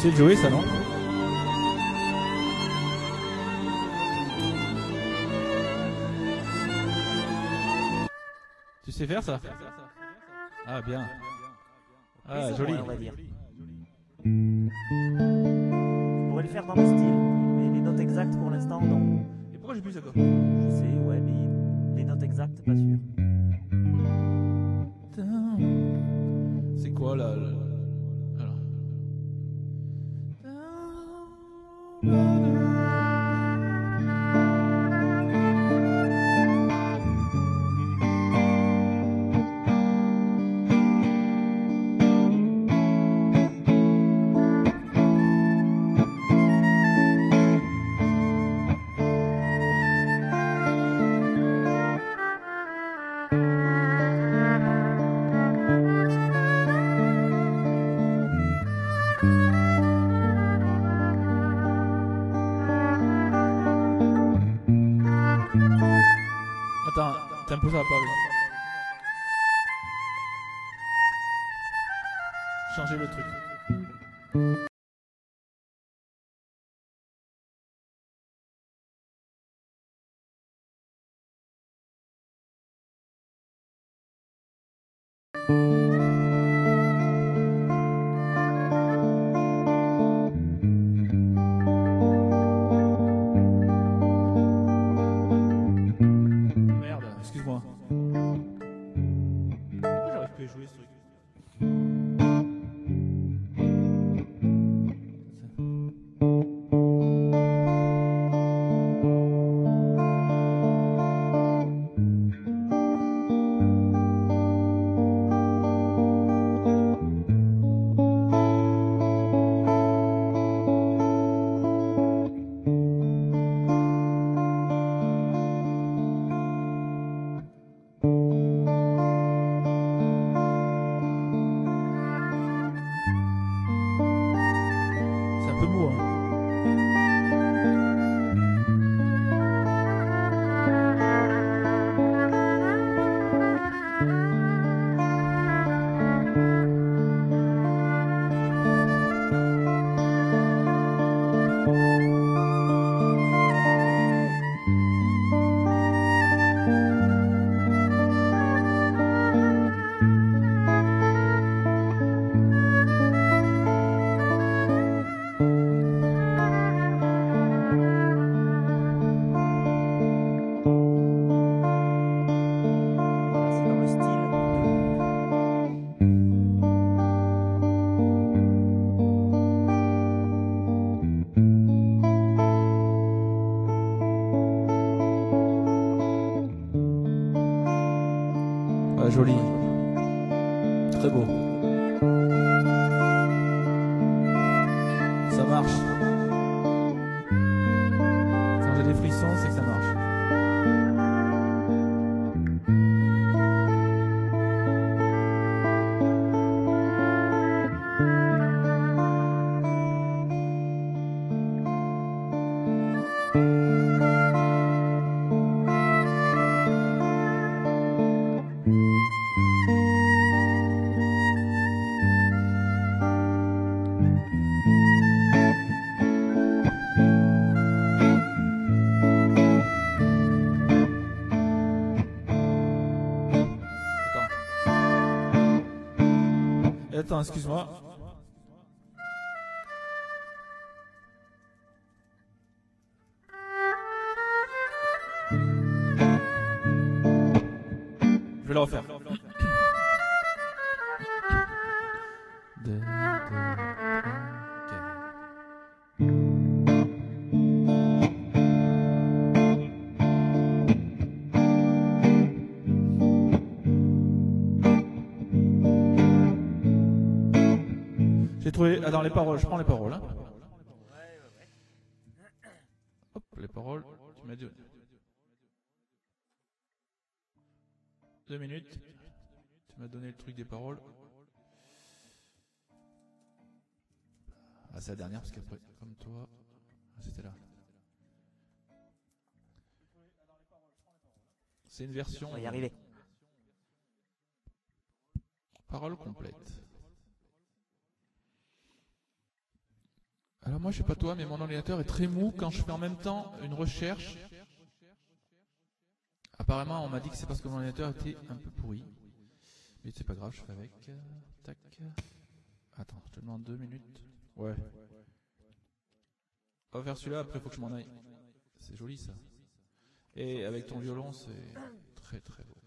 sais le jouer ça, non? Tu sais faire ça? Ah bien. Ah joli. On va dire. Je pourrais le faire dans le style, mais les notes exactes pour l'instant non. Et pourquoi j'ai plus ça quoi? Je sais, ouais, mais les notes exactes pas sûr. C'est quoi là? Alors. Attends, tempo ça va pas. Oui. Changer le truc. Merde, excuse-moi. Pourquoi j'arrive plus à jouer ce truc? C'est un peu mou, hein. Voilà, c'est dans le style Ah, joli. Très beau. Ça marche. Quand j'ai des frissons, c'est que ça marche. Attends, excuse-moi. Je vais le refaire. J'ai trouvé. Attends, les paroles, je prends les paroles. Hein. Hop, les paroles. Tu m'as dit. 2 minutes. Tu m'as donné le truc des paroles. Ah, c'est la dernière parce qu'après, comme toi. Ah, c'était là. C'est une version. on va y arriver. Parole complète. Alors moi je sais pas toi, mais mon ordinateur est très mou quand je fais en même temps une recherche. Apparemment on m'a dit que c'est parce que mon ordinateur était un peu pourri. Mais c'est pas grave, je fais avec. Tac. Attends, je te demande 2 minutes. Ouais. On va faire celui-là, après faut que je m'en aille. C'est joli ça. Et avec ton violon c'est très très beau.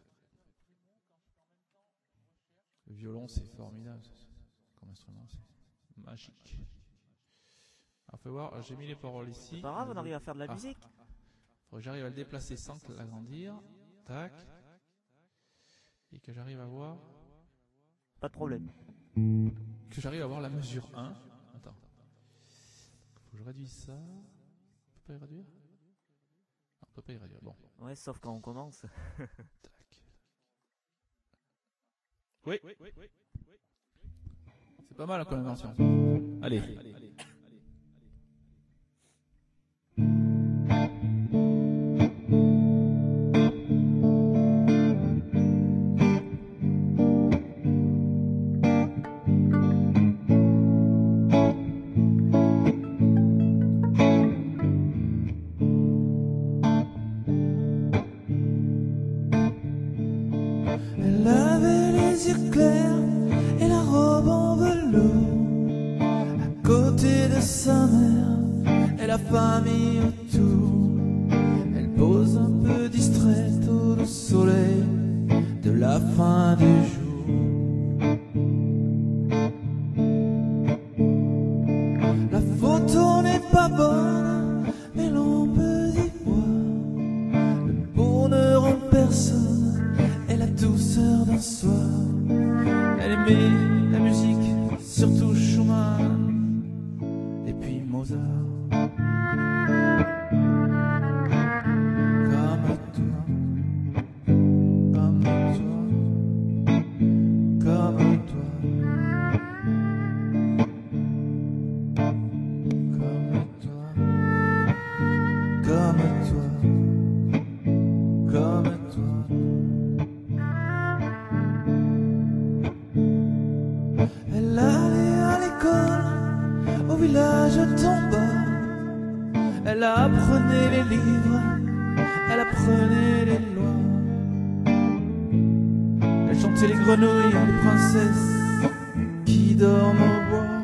Le violon c'est formidable. Comme instrument c'est magique. Alors faut voir, j'ai mis les paroles ici. C'est pas grave, on arrive à faire de la musique. Faut que j'arrive à le déplacer sans l'agrandir. Tac. Et que j'arrive à voir. Pas de problème. Que j'arrive à voir la mesure 1. Attends. Faut que je réduise ça. On peut pas y réduire? Non, on peut pas y réduire. Bon. Ouais, sauf quand on commence. Tac. Oui. C'est pas mal comme invention. Allez. Elle avait les yeux clairs et la robe en velours. À côté de sa mère et la famille autour. Elle pose un peu distraite au soleil de la fin du jour. La photo n'est pas bonne, mais l'on peut y voir le bonheur en personne et la douceur d'un soir. Elle aimait la musique, surtout Schumann et puis Mozart. Comme toi, comme toi, comme toi, comme toi, comme toi. Elle allait à l'école, au village Tomba. Elle apprenait les livres, elle apprenait les lois. Elle chantait les grenouilles, les princesses qui dorment au bois.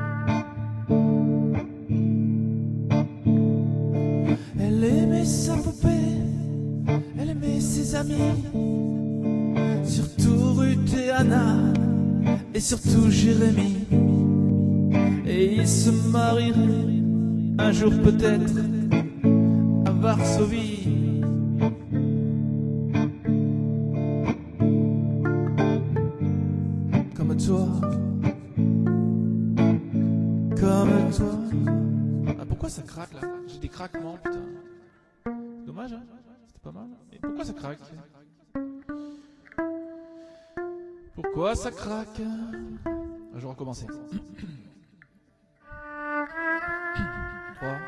Elle aimait sa poupée, elle aimait ses amis, surtout Ruth et Anna, et surtout Jérémie. Et ils se marieraient un jour peut-être à Varsovie. Comme toi, comme toi. Ah, pourquoi ça craque là? J'ai des craquements, putain. Dommage, hein? C'était pas mal. Mais pourquoi ça craque? Pourquoi ça craque? Je vais recommencer. 3.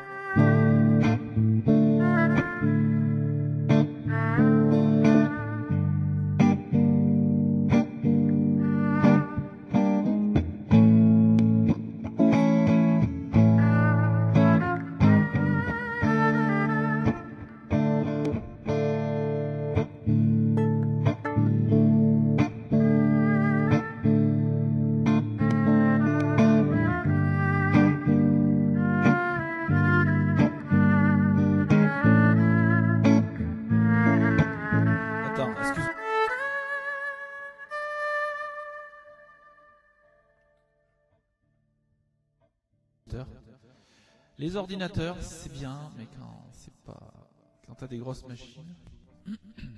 Attends, excuse. Les ordinateurs, c'est bien, mais quand c'est pas. Quand t'as des grosses machines. Je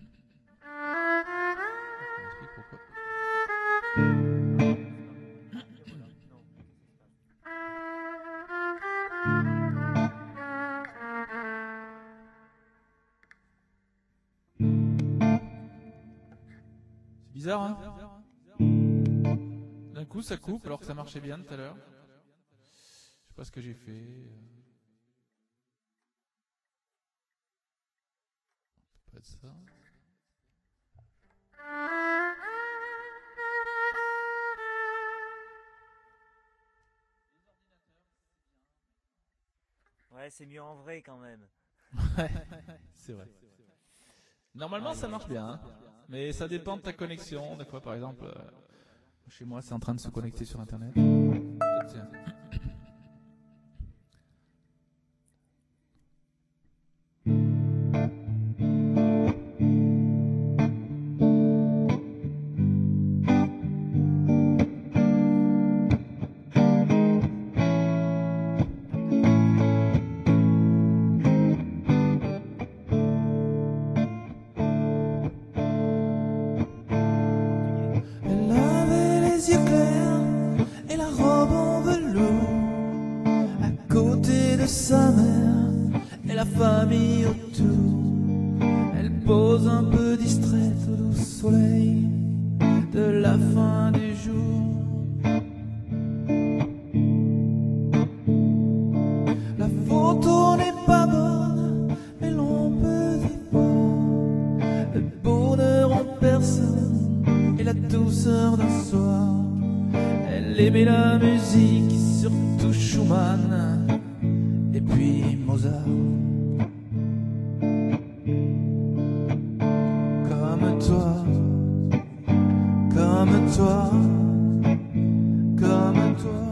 m'explique pourquoi. C'est bizarre, hein? D'un coup, ça coupe alors que ça marchait bien tout à l'heure. Je sais pas ce que j'ai fait. Pas de ça. Ouais, c'est mieux en vrai quand même. Ouais, c'est vrai. Normalement, ça marche bien, hein. Mais ça dépend de ta connexion. Des fois, par exemple, chez moi, c'est en train de se connecter sur Internet. Tiens. Elle avait les yeux clairs et la robe en velours. À côté de sa mère et la famille autour. Elle pose un peu distraite au doux soleil de la fin du jour. La photo n'est pas bonne, mais l'on peut y voir le bonheur en personne et la douceur d'un soir. Elle aimait la musique, surtout Schumann et puis Mozart. Comme toi, comme toi, comme toi,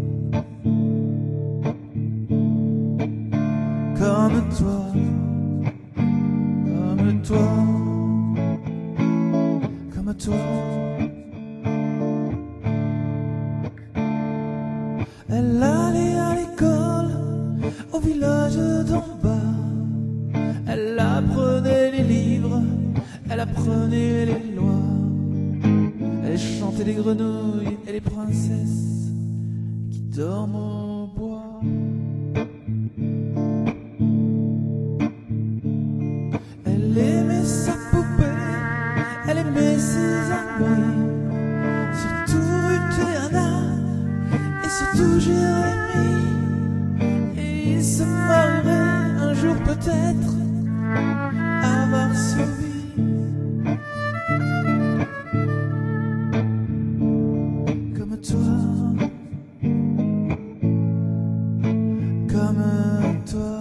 comme toi, comme toi, comme toi. Elle allait à l'école au village d'en bas. Elle apprenait les livres, elle apprenait les lois. Elle chantait les grenouilles et les princesses qui dorment au bois. Elle aimait sa poupée, elle aimait ses amis, surtout Ruth et surtout Jérémie. Et ils se marieraient un jour peut-être à Varsovie. Comme toi, comme toi,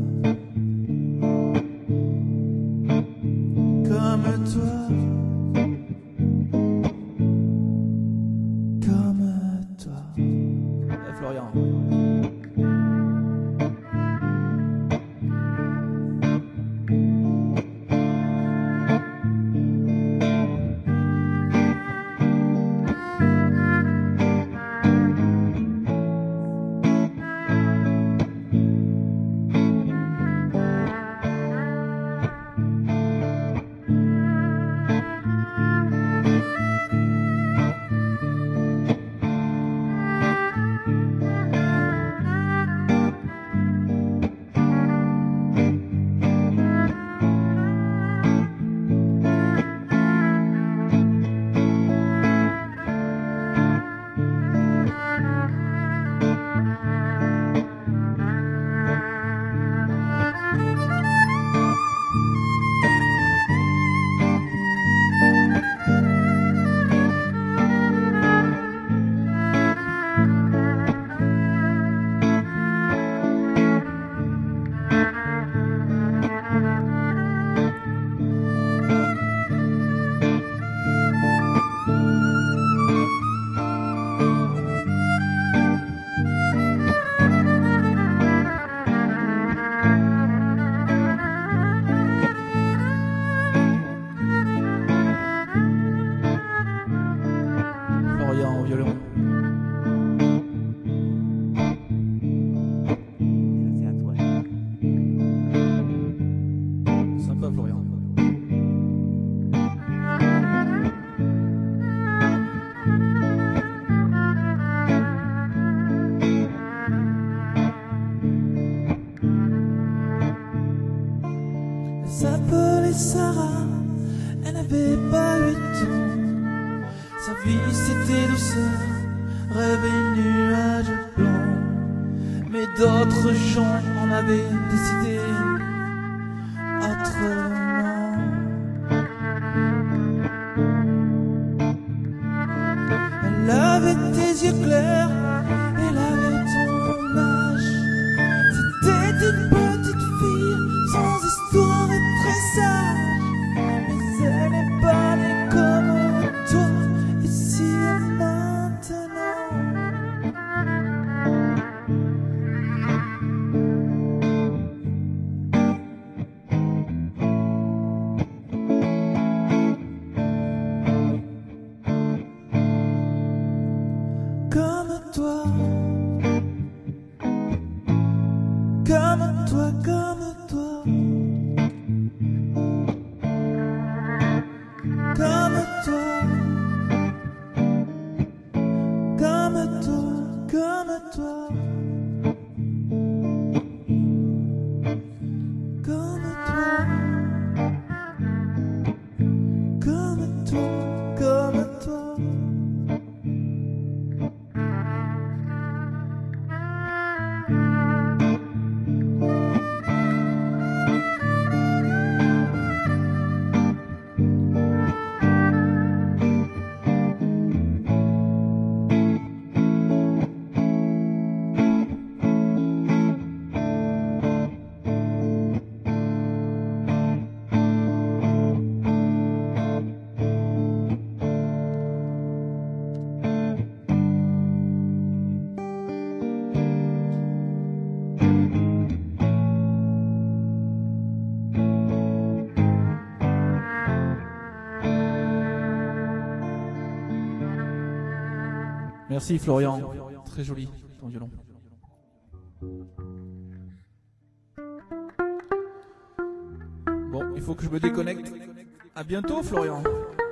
comme toi, comme toi. Florian. Florian au violon. C'est à toi. Sympa Florian. Elle s'appelait Sarah, elle n'avait pas 8 ans. Sa vie c'était douceur, rêve et nuages blancs. Mais d'autres gens en avaient décidé autrement. Elle avait des yeux clairs, elle avait ton âge. C'était toi, comme toi, comme toi, comme toi. Merci Florian, très joli ton violon. Bon, il faut que je me déconnecte. À bientôt Florian.